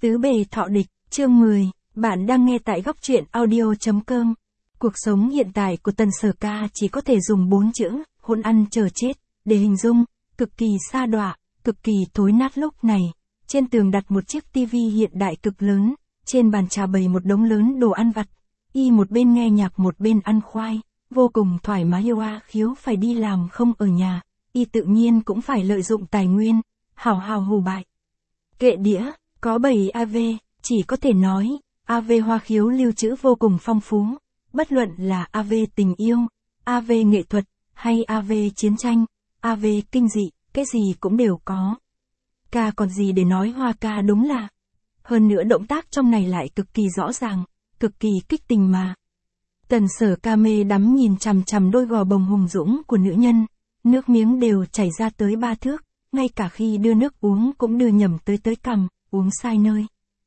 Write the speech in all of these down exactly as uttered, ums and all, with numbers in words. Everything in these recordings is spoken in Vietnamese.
Tứ bề thọ địch, chương mười, bạn đang nghe tại góc truyện audio chấm com. Cuộc sống hiện tại của Tần Sở Ca chỉ có thể dùng bốn chữ, hỗn ăn chờ chết, để hình dung, cực kỳ sa đọa, cực kỳ thối nát. Lúc này, trên tường đặt một chiếc tivi hiện đại cực lớn, trên bàn trà bày một đống lớn đồ ăn vặt, y một bên nghe nhạc một bên ăn khoai, vô cùng thoải mái. Hoa Khiếu phải đi làm không ở nhà, y tự nhiên cũng phải lợi dụng tài nguyên, hào hào hù bại. Kệ đĩa, có bảy a vê, chỉ có thể nói, a vê Hoa Khiếu lưu trữ vô cùng phong phú, bất luận là a vê tình yêu, a vê nghệ thuật, hay a vê chiến tranh, a vê kinh dị, cái gì cũng đều có. Ca còn gì để nói, Hoa ca đúng là. Hơn nữa động tác trong này lại cực kỳ rõ ràng, cực kỳ kích tình mà. Tần Sở Ca mê đắm nhìn chằm chằm đôi gò bồng hùng dũng của nữ nhân, nước miếng đều chảy ra tới ba thước, ngay cả khi đưa nước uống cũng đưa nhầm tới tới cằm, uống sai nơi.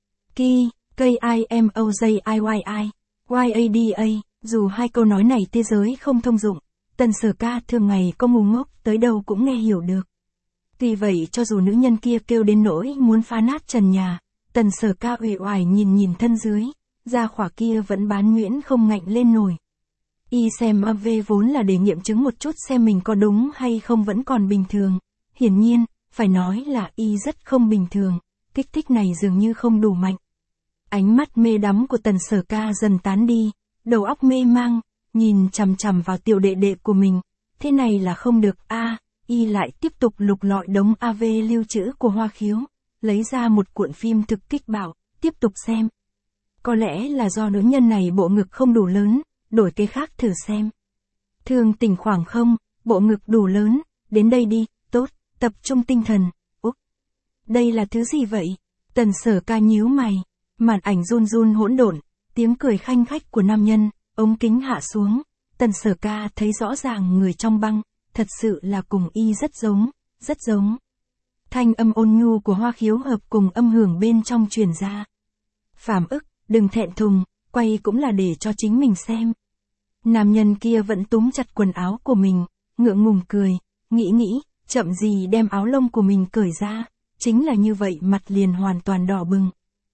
Ki, K I M O J I Y I, Y A D A, dù hai câu nói này thế giới không thông dụng, Tần Sở Ca thường ngày có ngu ngốc tới đâu cũng nghe hiểu được. Tuy vậy cho dù nữ nhân kia kêu đến nỗi muốn phá nát trần nhà, Tần Sở Ca uể oải nhìn nhìn thân dưới, da khỏa kia vẫn bán nhuyễn không ngạnh lên nổi. Y xem a vê vốn là để nghiệm chứng một chút xem mình có đúng hay không vẫn còn bình thường. Hiển nhiên, phải nói là y rất không bình thường, kích thích này dường như không đủ mạnh. Ánh mắt mê đắm của Tần Sở Ca dần tán đi, đầu óc mê mang, nhìn chằm chằm vào tiểu đệ đệ của mình. Thế này là không được a, à, y lại tiếp tục lục lọi đống a vê lưu trữ của Hoa Khiếu, lấy ra một cuộn phim thực kích bảo, tiếp tục xem. Có lẽ là do nữ nhân này bộ ngực không đủ lớn, đổi cái khác thử xem. Thường tỉnh khoảng không, bộ ngực đủ lớn, đến đây đi, tốt, tập trung tinh thần. Úp, đây là thứ gì vậy? Tần Sở Ca nhíu mày, màn ảnh run run hỗn độn, tiếng cười khanh khách của nam nhân, ống kính hạ xuống, Tần Sở Ca thấy rõ ràng người trong băng, thật sự là cùng y rất giống, rất giống. Thanh âm ôn nhu của Hoa Khiếu hợp cùng âm hưởng bên trong truyền ra. Phàm ức, đừng thẹn thùng, quay cũng là để cho chính mình xem. Nam nhân kia vẫn túm chặt quần áo của mình, ngượng ngùng cười, nghĩ nghĩ, chậm gì đem áo lông của mình cởi ra, chính là như vậy mặt liền hoàn toàn đỏ bừng.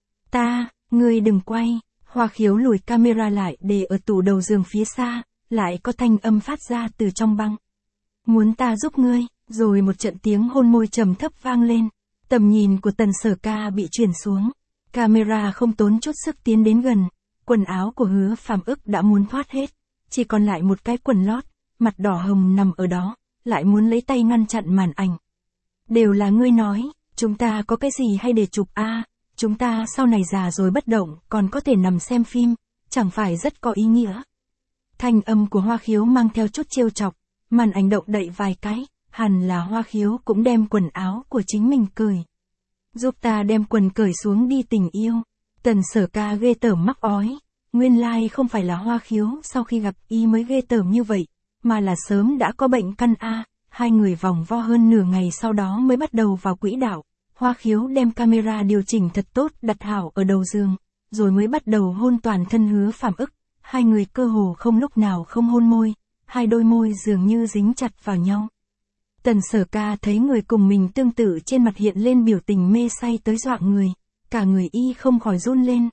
Ta, ngươi đừng quay, Hoa Khiếu lùi camera lại để ở tủ đầu giường phía xa, lại có thanh âm phát ra từ trong băng. Muốn ta giúp ngươi, rồi một trận tiếng hôn môi trầm thấp vang lên, tầm nhìn của Tần Sở Ca bị chuyển xuống, camera không tốn chút sức tiến đến gần, quần áo của Hứa Phàm ức đã muốn thoát hết, chỉ còn lại một cái quần lót, mặt đỏ hồng nằm ở đó, lại muốn lấy tay ngăn chặn màn ảnh. Đều là ngươi nói, chúng ta có cái gì hay để chụp a, à, chúng ta sau này già rồi bất động, còn có thể nằm xem phim, chẳng phải rất có ý nghĩa. Thanh âm của Hoa Khiếu mang theo chút trêu chọc, màn ảnh động đậy vài cái, hẳn là Hoa Khiếu cũng đem quần áo của chính mình cởi. Giúp ta đem quần cởi xuống đi tình yêu. Tần Sở Ca ghê tởm mắc ói, nguyên lai không phải là Hoa Khiếu sau khi gặp y mới ghê tởm như vậy, mà là sớm đã có bệnh căn a. Hai người vòng vo hơn nửa ngày sau đó mới bắt đầu vào quỹ đạo. Hoa Khiếu đem camera điều chỉnh thật tốt đặt hảo ở đầu giường, rồi mới bắt đầu hôn toàn thân Hứa Phàm ức. Hai người cơ hồ không lúc nào không hôn môi, hai đôi môi dường như dính chặt vào nhau. Tần Sở Ca thấy người cùng mình tương tự trên mặt hiện lên biểu tình mê say tới dọa người, cả người y không khỏi run lên.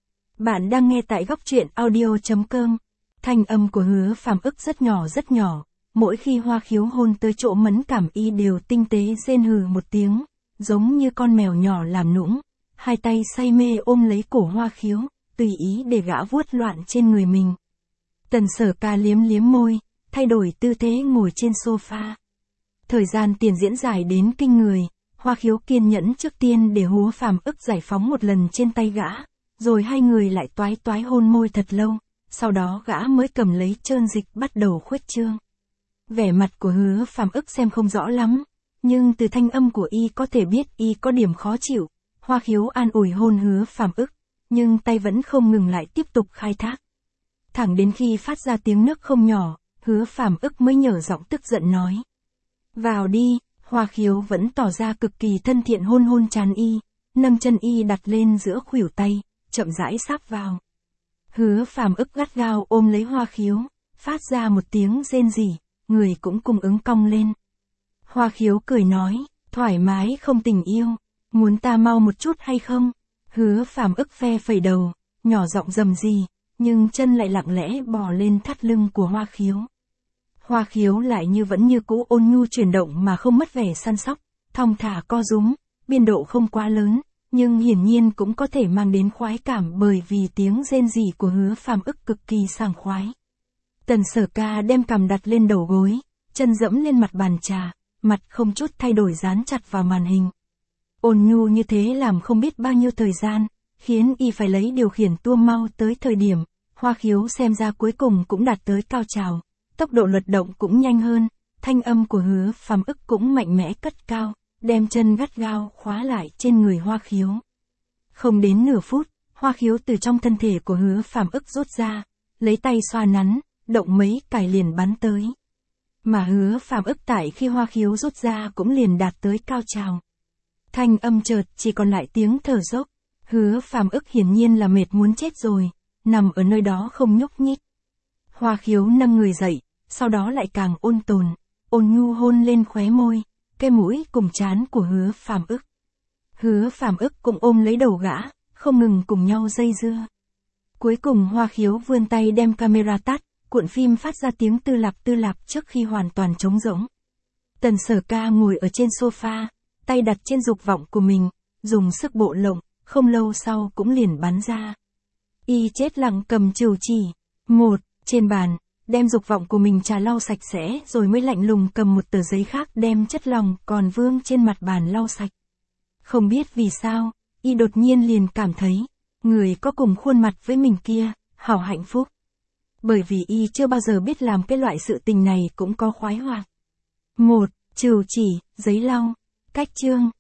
Bạn đang nghe tại góc truyện audio chấm com. Thanh âm của Hứa Phàm ức rất nhỏ rất nhỏ, mỗi khi Hoa Khiếu hôn tới chỗ mẫn cảm y đều tinh tế rên hừ một tiếng, giống như con mèo nhỏ làm nũng, hai tay say mê ôm lấy cổ Hoa Khiếu, tùy ý để gã vuốt loạn trên người mình. Tần Sở Ca liếm liếm môi, thay đổi tư thế ngồi trên sofa. Thời gian tiền diễn dài đến kinh người, Hoa Khiếu kiên nhẫn trước tiên để Hứa Phàm ức giải phóng một lần trên tay gã, rồi hai người lại toái toái hôn môi thật lâu, sau đó gã mới cầm lấy trơn dịch bắt đầu khuếch trương. Vẻ mặt của Hứa Phàm ức xem không rõ lắm, nhưng từ thanh âm của y có thể biết y có điểm khó chịu. Hoa Khiếu an ủi hôn Hứa Phàm ức, nhưng tay vẫn không ngừng lại tiếp tục khai thác. Thẳng đến khi phát ra tiếng nấc không nhỏ, Hứa Phàm ức mới nhở giọng tức giận nói. Vào đi. Hoa Khiếu vẫn tỏ ra cực kỳ thân thiện hôn hôn trán y, nâng chân y đặt lên giữa khuỷu tay, chậm rãi sáp vào. Hứa Phàm ức gắt gao ôm lấy Hoa Khiếu, phát ra một tiếng rên rỉ, người cũng cùng ứng cong lên. Hoa Khiếu cười nói, thoải mái không tình yêu, muốn ta mau một chút hay không? Hứa Phàm ức phe phẩy đầu, nhỏ giọng rầm rì, nhưng chân lại lặng lẽ bò lên thắt lưng của Hoa Khiếu. Hoa Khiếu lại như vẫn như cũ ôn nhu chuyển động mà không mất vẻ săn sóc, thong thả co rúm, biên độ không quá lớn, nhưng hiển nhiên cũng có thể mang đến khoái cảm bởi vì tiếng rên rỉ của Hứa Phàm ức cực kỳ sảng khoái. Tần Sở Ca đem cằm đặt lên đầu gối, chân dẫm lên mặt bàn trà, mặt không chút thay đổi dán chặt vào màn hình. Ôn nhu như thế làm không biết bao nhiêu thời gian, khiến y phải lấy điều khiển tua mau tới thời điểm, Hoa Khiếu xem ra cuối cùng cũng đạt tới cao trào, tốc độ luật động cũng nhanh hơn, thanh âm của Hứa Phàm ức cũng mạnh mẽ cất cao, đem chân gắt gao khóa lại trên người Hoa Khiếu. Không đến nửa phút, Hoa Khiếu từ trong thân thể của Hứa Phàm ức rút ra, lấy tay xoa nắn, động mấy cái liền bắn tới. Mà Hứa Phàm ức tại khi Hoa Khiếu rút ra cũng liền đạt tới cao trào. Thanh âm chợt chỉ còn lại tiếng thở dốc, Hứa Phàm ức hiển nhiên là mệt muốn chết rồi, nằm ở nơi đó không nhúc nhích. Hoa Khiếu nâng người dậy, sau đó lại càng ôn tồn, ôn nhu hôn lên khóe môi, cái mũi cùng trán của Hứa Phàm ức. Hứa Phàm ức cũng ôm lấy đầu gã, không ngừng cùng nhau dây dưa. Cuối cùng Hoa Khiếu vươn tay đem camera tắt, cuộn phim phát ra tiếng tư lạp tư lạp trước khi hoàn toàn trống rỗng. Tần Sở Ca ngồi ở trên sofa, tay đặt trên dục vọng của mình, dùng sức bộ lộng, không lâu sau cũng liền bắn ra. Y chết lặng cầm chùu chỉ, một, trên bàn, đem dục vọng của mình trà lau sạch sẽ rồi mới lạnh lùng cầm một tờ giấy khác đem chất lòng còn vương trên mặt bàn lau sạch. Không biết vì sao, Y đột nhiên liền cảm thấy, người có cùng khuôn mặt với mình kia, hảo hạnh phúc. Bởi vì Y chưa bao giờ biết làm cái loại sự tình này cũng có khoái hoạt. Một, chùu chỉ, giấy lau, cách chương.